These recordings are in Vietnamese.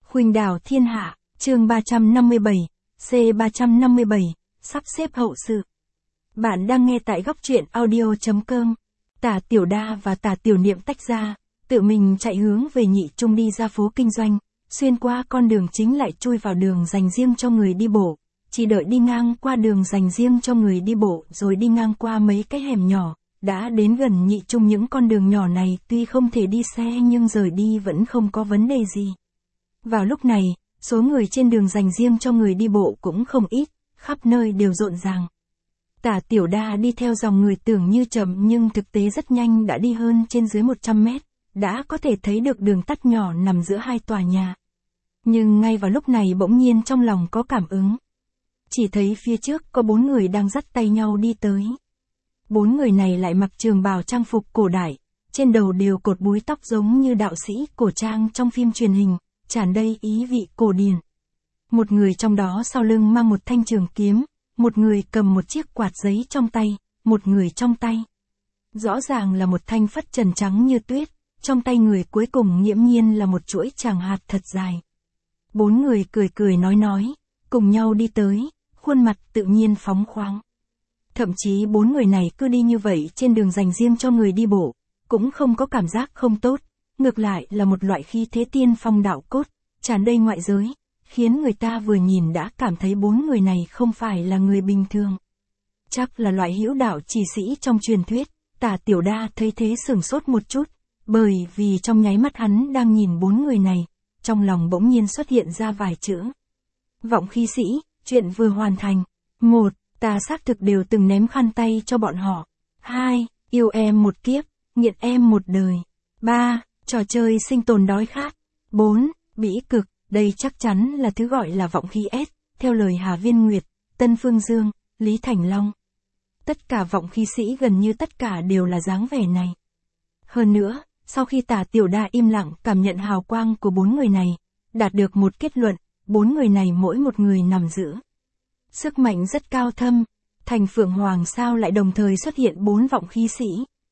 Khuynh đảo thiên hạ, chương 357, C357, sắp xếp hậu sự. Bạn đang nghe tại góc truyện audio.com. Tả Tiểu Đa và Tả Tiểu Niệm tách ra, tự mình chạy hướng về Nhị Trung đi ra phố kinh doanh, xuyên qua con đường chính lại chui vào đường dành riêng cho người đi bộ. Chỉ đợi đi ngang qua đường dành riêng cho người đi bộ rồi đi ngang qua mấy cái hẻm nhỏ, đã đến gần Nhị Trung. Những con đường nhỏ này tuy không thể đi xe nhưng rời đi vẫn không có vấn đề gì. Vào lúc này, số người trên đường dành riêng cho người đi bộ cũng không ít, khắp nơi đều rộn ràng. Tả Tiểu Đa đi theo dòng người tưởng như chậm nhưng thực tế rất nhanh, đã đi hơn trên dưới 100 mét, đã có thể thấy được đường tắt nhỏ nằm giữa hai tòa nhà. Nhưng ngay vào lúc này bỗng nhiên trong lòng có cảm ứng. Chỉ thấy phía trước có 4 người đang dắt tay nhau đi tới. 4 người này lại mặc trường bào trang phục cổ đại, trên đầu đều cột búi tóc giống như đạo sĩ cổ trang trong phim truyền hình, tràn đầy ý vị cổ điển. Một người trong đó sau lưng mang một thanh trường kiếm, một người cầm một chiếc quạt giấy trong tay, một người trong tay. Rõ ràng là một thanh phất trần trắng như tuyết, trong tay người cuối cùng nghiễm nhiên là một chuỗi tràng hạt thật dài. 4 người cười cười nói, cùng nhau đi tới, khuôn mặt tự nhiên phóng khoáng. Thậm chí 4 người này cứ đi như vậy trên đường dành riêng cho người đi bộ, cũng không có cảm giác không tốt, ngược lại là một loại khí thế tiên phong đạo cốt, tràn đầy ngoại giới, khiến người ta vừa nhìn đã cảm thấy 4 người này không phải là người bình thường. Chắc là loại hữu đạo chỉ sĩ trong truyền thuyết. Tả Tiểu Đa thấy thế sửng sốt một chút, bởi vì trong nháy mắt hắn đang nhìn 4 người này, trong lòng bỗng nhiên xuất hiện ra vài chữ. Vọng khí sĩ, chuyện vừa hoàn thành. 1. Ta xác thực đều từng ném khăn tay cho bọn họ. 2. Yêu em một kiếp, nghiện em một đời. 3. Trò chơi sinh tồn đói khát. 4. Bĩ cực, đây chắc chắn là thứ gọi là vọng khí S, theo lời Hà Viên Nguyệt, Tân Phương Dương, Lý Thành Long. Tất cả vọng khí sĩ gần như tất cả đều là dáng vẻ này. Hơn nữa, sau khi Tả Tiểu Đa im lặng cảm nhận hào quang của 4 người này, đạt được một kết luận, 4 người này mỗi một người nằm giữ sức mạnh rất cao thâm. Thành Phượng Hoàng sao lại đồng thời xuất hiện 4 vọng khí sĩ?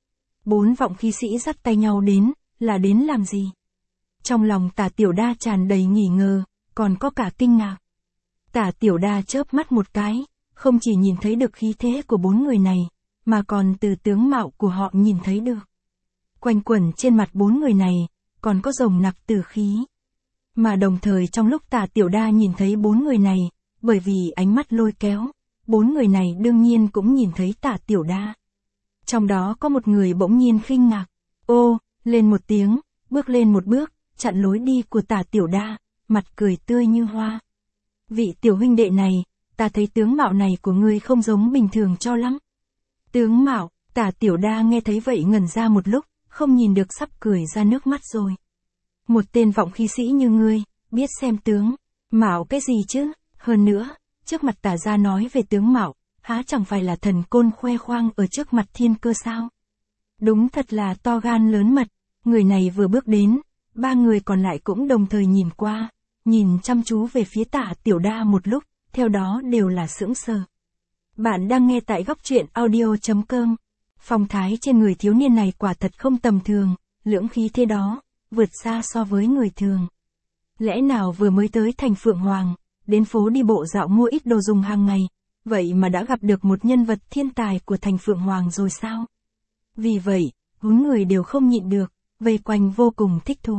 4 vọng khí sĩ dắt tay nhau đến, là đến làm gì? Trong lòng Tả Tiểu Đa tràn đầy nghi ngờ, còn có cả kinh ngạc. Tả Tiểu Đa chớp mắt một cái, không chỉ nhìn thấy được khí thế của 4 người này, mà còn từ tướng mạo của họ nhìn thấy được. Quanh quẩn trên mặt 4 người này, còn có rồng nặc tử khí. Mà đồng thời trong lúc Tả Tiểu Đa nhìn thấy 4 người này, bởi vì ánh mắt lôi kéo, 4 người này đương nhiên cũng nhìn thấy Tả Tiểu Đa. Trong đó có một người bỗng nhiên khinh ngạc, ô, lên một tiếng, bước lên một bước, chặn lối đi của Tả Tiểu Đa, mặt cười tươi như hoa. Vị tiểu huynh đệ này, ta thấy tướng mạo này của ngươi không giống bình thường cho lắm. Tướng mạo, Tả Tiểu Đa nghe thấy vậy ngẩn ra một lúc, không nhìn được sắp cười ra nước mắt rồi. Một tên vọng khí sĩ như ngươi, biết xem tướng mạo cái gì chứ? Hơn nữa, trước mặt Tả gia nói về tướng mạo, há chẳng phải là thần côn khoe khoang ở trước mặt thiên cơ sao? Đúng thật là to gan lớn mật. Người này vừa bước đến, 3 người còn lại cũng đồng thời nhìn qua, nhìn chăm chú về phía Tả Tiểu Đa một lúc, theo đó đều là sững sờ. Bạn đang nghe tại góc truyện audio.com. Phong thái trên người thiếu niên này quả thật không tầm thường, lưỡng khí thế đó, vượt xa so với người thường. Lẽ nào vừa mới tới thành Phượng Hoàng, đến phố đi bộ dạo mua ít đồ dùng hàng ngày, vậy mà đã gặp được một nhân vật thiên tài của thành Phượng Hoàng rồi sao? Vì vậy, 4 người đều không nhịn được, vây quanh vô cùng thích thú.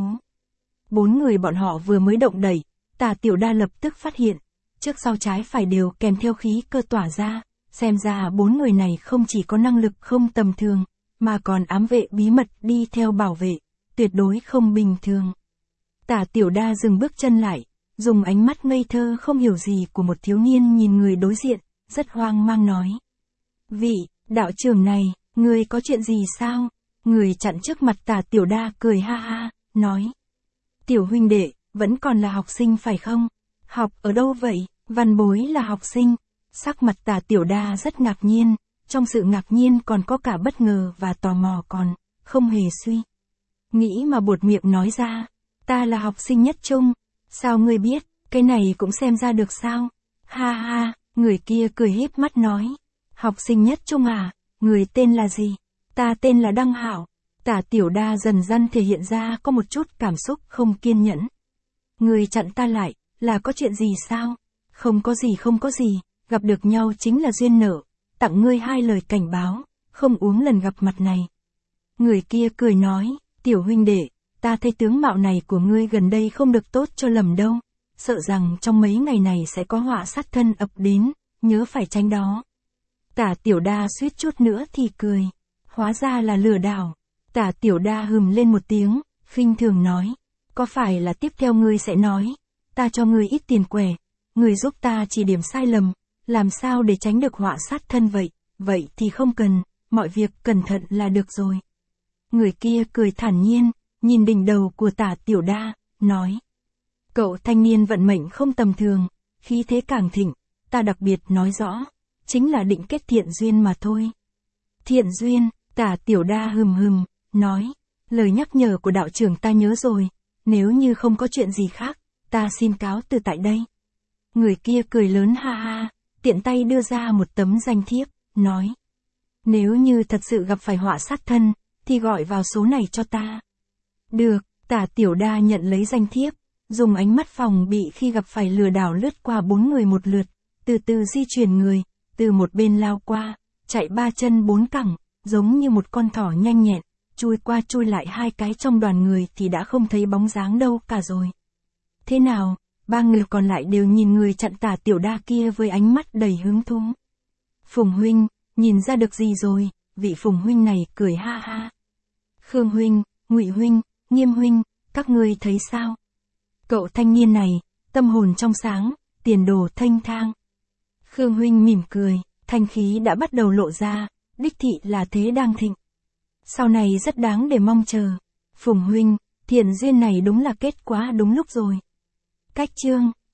4 người bọn họ vừa mới động đẩy, Tả Tiểu Đa lập tức phát hiện, trước sau trái phải đều kèm theo khí cơ tỏa ra, xem ra 4 người này không chỉ có năng lực không tầm thường, mà còn ám vệ bí mật đi theo bảo vệ, tuyệt đối không bình thường. Tả Tiểu Đa dừng bước chân lại, dùng ánh mắt ngây thơ không hiểu gì của một thiếu niên nhìn người đối diện, rất hoang mang nói. Vị, đạo trưởng này, người có chuyện gì sao? Người chặn trước mặt Tả Tiểu Đa cười ha ha, nói. Tiểu huynh đệ, vẫn còn là học sinh phải không? Học ở đâu vậy? Văn bối là học sinh. Sắc mặt Tả Tiểu Đa rất ngạc nhiên, trong sự ngạc nhiên còn có cả bất ngờ và tò mò còn, không hề suy nghĩ mà buột miệng nói ra. Ta là học sinh nhất trung. Sao ngươi biết, cái này cũng xem ra được sao? Ha ha, người kia cười híp mắt nói. Học sinh nhất trung à, người tên là gì? Ta tên là Đăng Hảo. Tả Tiểu Đa dần dần thể hiện ra có một chút cảm xúc không kiên nhẫn. Người chặn ta lại, là có chuyện gì sao? Không có gì không có gì, gặp được nhau chính là duyên nợ, tặng ngươi 2 lời cảnh báo, không uống lần gặp mặt này. Người kia cười nói, tiểu huynh đệ, ta thấy tướng mạo này của ngươi gần đây không được tốt cho lầm đâu, sợ rằng trong mấy ngày này sẽ có họa sát thân ập đến, nhớ phải tránh đó. Tả Tiểu Đa suýt chút nữa thì cười, hóa ra là lừa đảo. Tả Tiểu Đa hừm lên một tiếng, khinh thường nói, có phải là tiếp theo ngươi sẽ nói, ta cho ngươi ít tiền quẻ, ngươi giúp ta chỉ điểm sai lầm, làm sao để tránh được họa sát thân vậy, vậy thì không cần, mọi việc cẩn thận là được rồi. Người kia cười thản nhiên, nhìn đỉnh đầu của Tả Tiểu Đa, nói, cậu thanh niên vận mệnh không tầm thường, khí thế càng thịnh, ta đặc biệt nói rõ, chính là định kết thiện duyên mà thôi. Thiện duyên, Tả Tiểu Đa hừm, nói, lời nhắc nhở của đạo trưởng ta nhớ rồi, nếu như không có chuyện gì khác, ta xin cáo từ tại đây. Người kia cười lớn ha ha, tiện tay đưa ra một tấm danh thiếp, nói, nếu như thật sự gặp phải họa sát thân, thì gọi vào số này cho ta. Được, Tả Tiểu Đa nhận lấy danh thiếp, dùng ánh mắt phòng bị khi gặp phải lừa đảo lướt qua 4 người một lượt, từ từ di chuyển người, từ một bên lao qua, chạy 3 chân 4 cẳng, giống như một con thỏ nhanh nhẹn, chui qua chui lại 2 cái trong đoàn người thì đã không thấy bóng dáng đâu cả rồi. Thế nào, 3 người còn lại đều nhìn người chặn Tả Tiểu Đa kia với ánh mắt đầy hứng thú. Phùng huynh, nhìn ra được gì rồi? Vị Phùng huynh này cười ha ha. Khương huynh, Ngụy huynh, Nghiêm huynh, các ngươi thấy sao? Cậu thanh niên này, tâm hồn trong sáng, tiền đồ thanh thang. Khương huynh mỉm cười, thanh khí đã bắt đầu lộ ra, đích thị là thế đang thịnh. Sau này rất đáng để mong chờ. Phùng huynh, thiện duyên này đúng là kết quá đúng lúc rồi. Cách chương